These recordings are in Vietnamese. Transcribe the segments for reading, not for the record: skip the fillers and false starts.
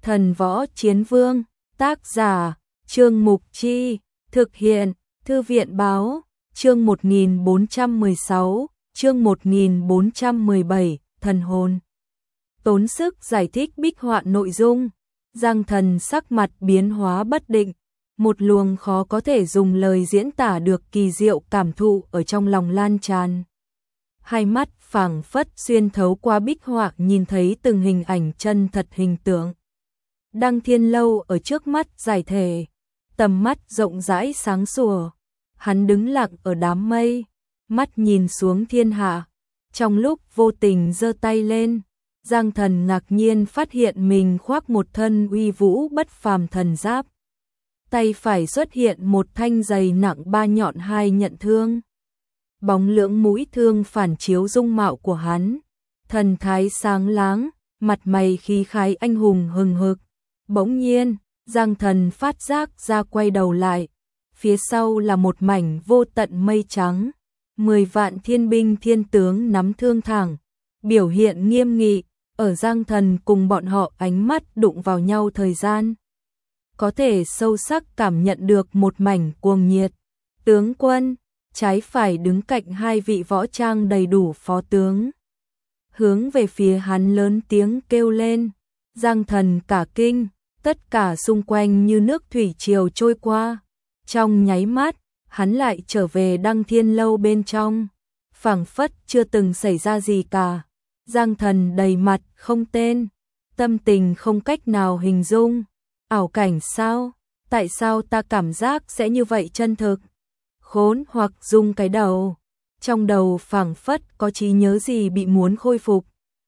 Thần Võ Chiến Vương, tác giả, Trương Mục Chi, thực hiện, Thư viện Báo, chương 1416, chương 1417, thần hồn. Tốn sức giải thích bích họa nội dung, Giang Thần sắc mặt biến hóa bất định, một luồng khó có thể dùng lời diễn tả được kỳ diệu cảm thụ ở trong lòng lan tràn. Hai mắt phảng phất xuyên thấu qua bích họa nhìn thấy từng hình ảnh chân thật hình tượng. Đăng Thiên Lâu ở trước mắt giải thể, tầm mắt rộng rãi sáng sủa. Hắn đứng lặng ở đám mây, mắt nhìn xuống thiên hạ. Trong lúc vô tình giơ tay lên, Giang Thần ngạc nhiên phát hiện mình khoác một thân uy vũ bất phàm thần giáp. Tay phải xuất hiện một thanh giày nặng 3 nhọn 2 nhận thương. Bóng lưỡng mũi thương phản chiếu dung mạo của hắn, thần thái sáng láng, mặt mày khí khái anh hùng hừng hực. Bỗng nhiên, Giang Thần phát giác ra quay đầu lại, phía sau là một mảnh vô tận mây trắng, 10 vạn thiên binh thiên tướng nắm thương thẳng, biểu hiện nghiêm nghị, ở Giang Thần cùng bọn họ ánh mắt đụng vào nhau thời gian. Có thể sâu sắc cảm nhận được một mảnh cuồng nhiệt. Tướng quân, trái phải đứng cạnh hai vị võ trang đầy đủ phó tướng. Hướng về phía hắn lớn tiếng kêu lên, Giang Thần cả kinh, tất cả xung quanh như nước thủy triều trôi qua. Trong nháy mắt, hắn lại trở về Đăng Thiên Lâu bên trong, phảng phất chưa từng xảy ra gì cả. Giang Thần đầy mặt không tên, tâm tình không cách nào hình dung. Ảo cảnh sao? Tại sao ta cảm giác sẽ như vậy chân thực? Khốn hoặc rung cái đầu. Trong đầu phảng phất có trí nhớ gì bị muốn khôi phục.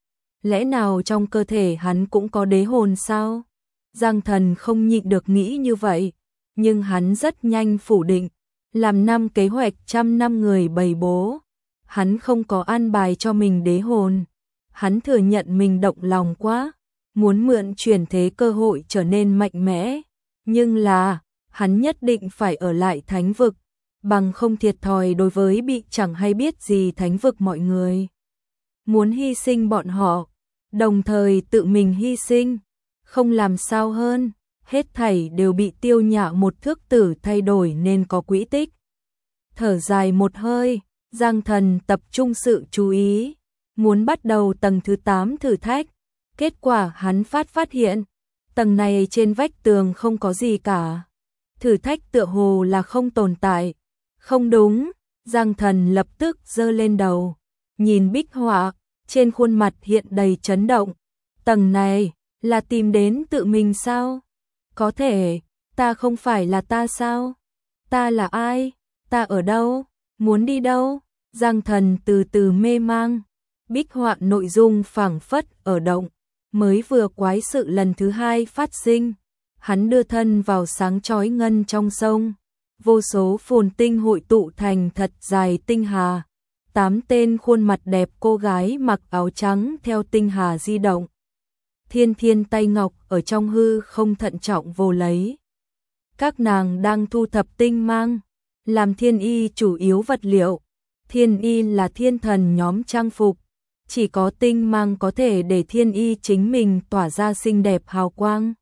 Lẽ nào trong cơ thể hắn cũng có đế hồn sao? Giang Thần không nhịn được nghĩ như vậy, nhưng hắn rất nhanh phủ định. Làm năm kế hoạch 100 năm người bày bố, hắn không có an bài cho mình đế hồn. Hắn thừa nhận mình động lòng quá, muốn mượn chuyển thế cơ hội trở nên mạnh mẽ, nhưng là, hắn nhất định phải ở lại thánh vực, bằng không thiệt thòi đối với bị chẳng hay biết gì thánh vực mọi người. Muốn hy sinh bọn họ, đồng thời tự mình hy sinh, không làm sao hơn, hết thảy đều bị Tiêu Nhã một thước tử thay đổi nên có quỹ tích. Thở dài một hơi, Giang Thần tập trung sự chú ý, muốn bắt đầu tầng thứ 8 thử thách. Kết quả hắn phát hiện, tầng này trên vách tường không có gì cả. Thử thách tựa hồ là không tồn tại. Không đúng, Giang Thần lập tức giơ lên đầu, nhìn bích họa, trên khuôn mặt hiện đầy chấn động. Tầng này, là tìm đến tự mình sao? Có thể, ta không phải là ta sao? Ta là ai? Ta ở đâu? Muốn đi đâu? Giang Thần từ từ mê mang, bích họa nội dung phảng phất ở động. Mới vừa quái sự lần thứ 2 phát sinh, hắn đưa thân vào sáng chói ngân trong sông, vô số phồn tinh hội tụ thành thật dài tinh hà, 8 tên khuôn mặt đẹp cô gái mặc áo trắng theo tinh hà di động. Thiên thiên tay ngọc ở trong hư không thận trọng vô lấy. Các nàng đang thu thập tinh mang, làm thiên y chủ yếu vật liệu. Thiên y là thiên thần nhóm trang phục. Chỉ có tinh mang có thể để thiên y chính mình tỏa ra xinh đẹp hào quang.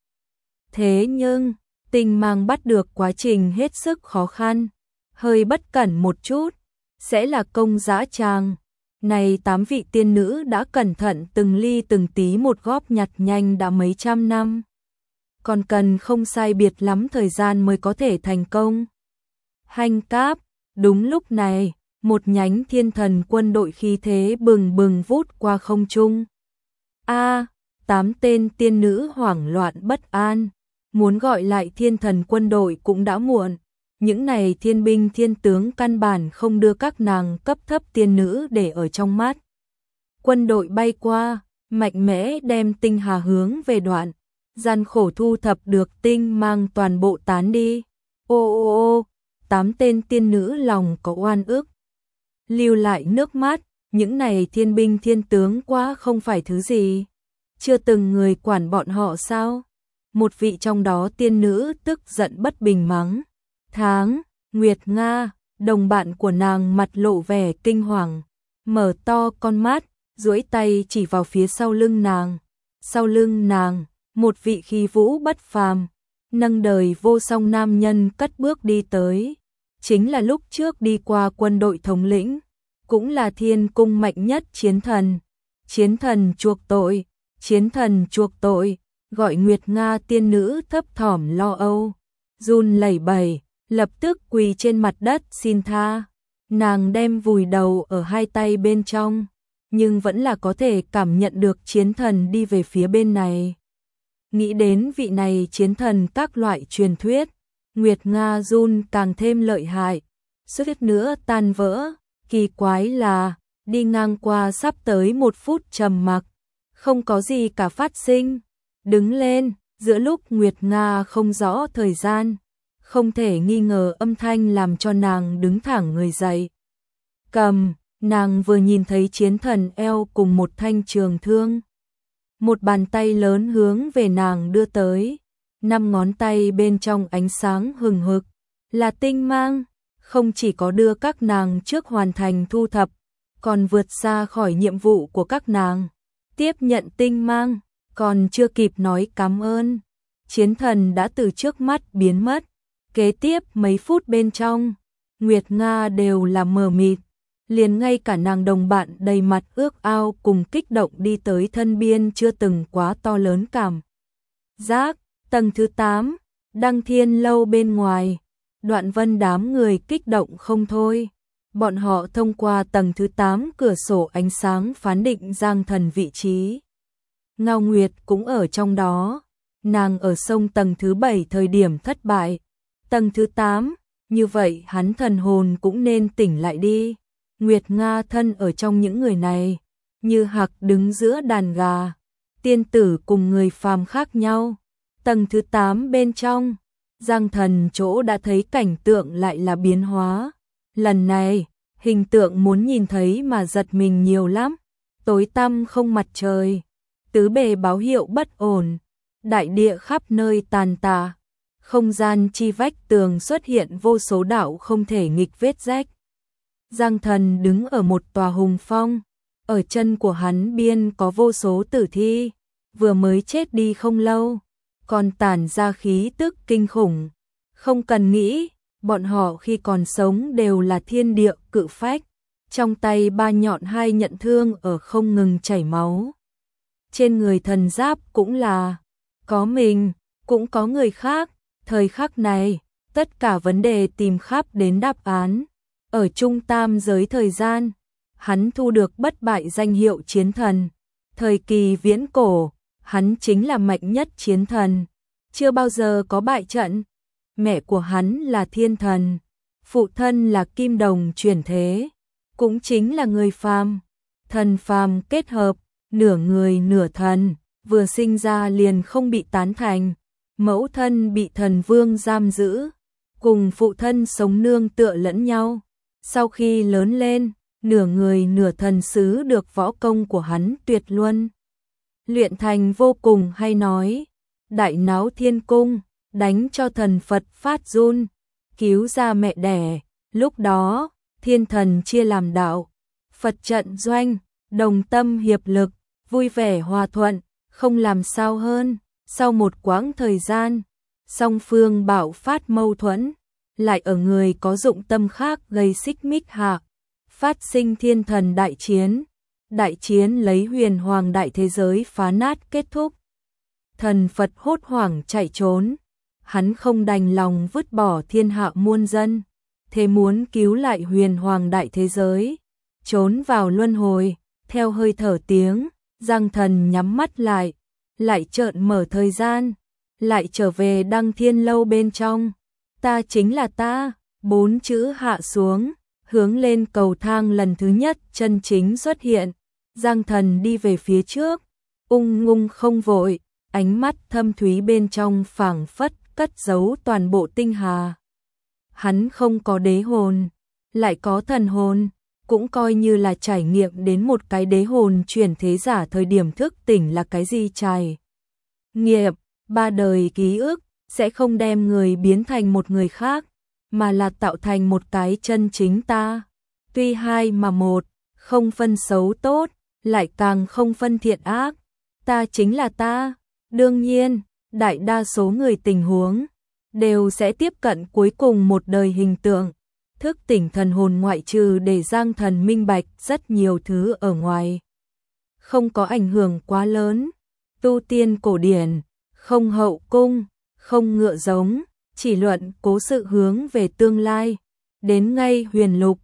Thế nhưng, tinh mang bắt được quá trình hết sức khó khăn, hơi bất cẩn một chút, sẽ là công dã tràng. Này 8 vị tiên nữ đã cẩn thận từng ly từng tí một góp nhặt nhanh đã mấy trăm năm. Còn cần không sai biệt lắm thời gian mới có thể thành công. Hành cáp, đúng lúc này. Một nhánh thiên thần quân đội khí thế bừng bừng vút qua không trung. 8 tên tiên nữ hoảng loạn bất an, muốn gọi lại thiên thần quân đội cũng đã muộn. Những này thiên binh thiên tướng căn bản không đưa các nàng cấp thấp tiên nữ để ở trong mắt. Quân đội bay qua, mạnh mẽ đem tinh hà hướng về đoạn, gian khổ thu thập được tinh mang toàn bộ tán đi. Ô, 8 tên tiên nữ lòng có oan ức. Lưu lại nước mắt, những này thiên binh thiên tướng quá không phải thứ gì. Chưa từng người quản bọn họ sao? Một vị trong đó tiên nữ tức giận bất bình mắng. Tháng, Nguyệt Nga, đồng bạn của nàng mặt lộ vẻ kinh hoàng, mở to con mắt, duỗi tay chỉ vào phía sau lưng nàng. Sau lưng nàng, một vị khí vũ bất phàm, nâng đời vô song nam nhân cất bước đi tới. Chính là lúc trước đi qua quân đội thống lĩnh, cũng là thiên cung mạnh nhất chiến thần. Chiến thần chuộc tội, chiến thần chuộc tội, gọi Nguyệt Nga tiên nữ thấp thỏm lo âu, run lẩy bẩy, lập tức quỳ trên mặt đất xin tha. Nàng đem vùi đầu ở hai tay bên trong, nhưng vẫn là có thể cảm nhận được chiến thần đi về phía bên này. Nghĩ đến vị này chiến thần các loại truyền thuyết, Nguyệt Nga run càng thêm lợi hại, suýt nữa tan vỡ. Kỳ quái là, đi ngang qua sắp tới 1 phút trầm mặc, không có gì cả phát sinh. Đứng lên, giữa lúc Nguyệt Nga không rõ thời gian, không thể nghi ngờ âm thanh làm cho nàng đứng thẳng người dậy. Cầm, nàng vừa nhìn thấy chiến thần eo cùng một thanh trường thương. Một bàn tay lớn hướng về nàng đưa tới, 5 ngón tay bên trong ánh sáng hừng hực, là tinh mang, không chỉ có đưa các nàng trước hoàn thành thu thập, còn vượt xa khỏi nhiệm vụ của các nàng. Tiếp nhận tinh mang, còn chưa kịp nói cảm ơn, chiến thần đã từ trước mắt biến mất. Kế tiếp mấy phút bên trong, Nguyệt Nga đều là mờ mịt, liền ngay cả nàng đồng bạn đầy mặt ước ao cùng kích động đi tới thân biên chưa từng quá to lớn cảm giác. Tầng thứ 8, Đăng Thiên lâu bên ngoài, Đoạn Vân đám người kích động không thôi. Bọn họ thông qua tầng thứ 8 cửa sổ ánh sáng phán định Giang Thần vị trí. Ngao Nguyệt cũng ở trong đó, nàng ở sông tầng thứ 7 thời điểm thất bại. Tầng thứ 8, như vậy hắn thần hồn cũng nên tỉnh lại đi. Nguyệt Nga thân ở trong những người này, như hạc đứng giữa đàn gà, tiên tử cùng người phàm khác nhau. Tầng thứ 8 bên trong, Giang Thần chỗ đã thấy cảnh tượng lại là biến hóa. Lần này, hình tượng muốn nhìn thấy mà giật mình nhiều lắm. Tối tăm không mặt trời, tứ bề báo hiệu bất ổn, đại địa khắp nơi tàn tạ, không gian chi vách tường xuất hiện vô số đạo không thể nghịch vết rách. Giang Thần đứng ở một tòa hùng phong, ở chân của hắn biên có vô số tử thi, vừa mới chết đi không lâu, còn tản ra khí tức kinh khủng. Không cần nghĩ, bọn họ khi còn sống đều là thiên địa cự phách, trong tay 3 nhọn 2 nhận thương ở không ngừng chảy máu. Trên người thần giáp cũng là, có mình, cũng có người khác. Thời khắc này, tất cả vấn đề tìm khắp đến đáp án. Ở trung tam giới thời gian, hắn thu được bất bại danh hiệu chiến thần. Thời kỳ viễn cổ, hắn chính là mạnh nhất chiến thần, chưa bao giờ có bại trận. Mẹ của hắn là thiên thần, phụ thân là kim đồng chuyển thế, cũng chính là người phàm. Thần phàm kết hợp, nửa người nửa thần, vừa sinh ra liền không bị tán thành. Mẫu thân bị thần vương giam giữ, cùng phụ thân sống nương tựa lẫn nhau. Sau khi lớn lên, nửa người nửa thần sứ được võ công của hắn tuyệt luân luyện thành vô cùng hay nói. Đại náo thiên cung, đánh cho thần Phật phát run, cứu ra mẹ đẻ. Lúc đó, thiên thần chia làm đạo, Phật trận doanh, đồng tâm hiệp lực, vui vẻ hòa thuận, không làm sao hơn. Sau một quãng thời gian, song phương bạo phát mâu thuẫn, lại ở người có dụng tâm khác gây xích mích hạ, phát sinh thiên thần đại chiến. Đại chiến lấy huyền hoàng đại thế giới phá nát kết thúc. Thần Phật hốt hoảng chạy trốn, hắn không đành lòng vứt bỏ thiên hạ muôn dân, thế muốn cứu lại huyền hoàng đại thế giới, trốn vào luân hồi. Theo hơi thở tiếng, Giang Thần nhắm mắt lại chợt mở thời gian, lại trở về Đăng Thiên lâu bên trong. Ta chính là ta, 4 chữ hạ xuống, hướng lên cầu thang lần thứ nhất chân chính xuất hiện. Giang Thần đi về phía trước, ung dung không vội, ánh mắt thâm thúy bên trong phảng phất cất giấu toàn bộ tinh hà. Hắn không có đế hồn, lại có thần hồn, cũng coi như là trải nghiệm đến một cái đế hồn chuyển thế giả thời điểm thức tỉnh là cái gì trải nghiệm. 3 đời ký ức sẽ không đem người biến thành một người khác, mà là tạo thành một cái chân chính ta. Tuy 2 mà 1, không phân xấu tốt, lại càng không phân thiện ác. Ta chính là ta, Đương nhiên, đại đa số người tình huống đều sẽ tiếp cận cuối cùng một đời hình tượng, thức tỉnh thần hồn ngoại trừ để Giang Thần minh bạch rất nhiều thứ ở ngoài. Không có ảnh hưởng quá lớn, tu tiên cổ điển, không hậu cung, không ngựa giống, chỉ luận cố sự hướng về tương lai. Đến ngay huyền lục,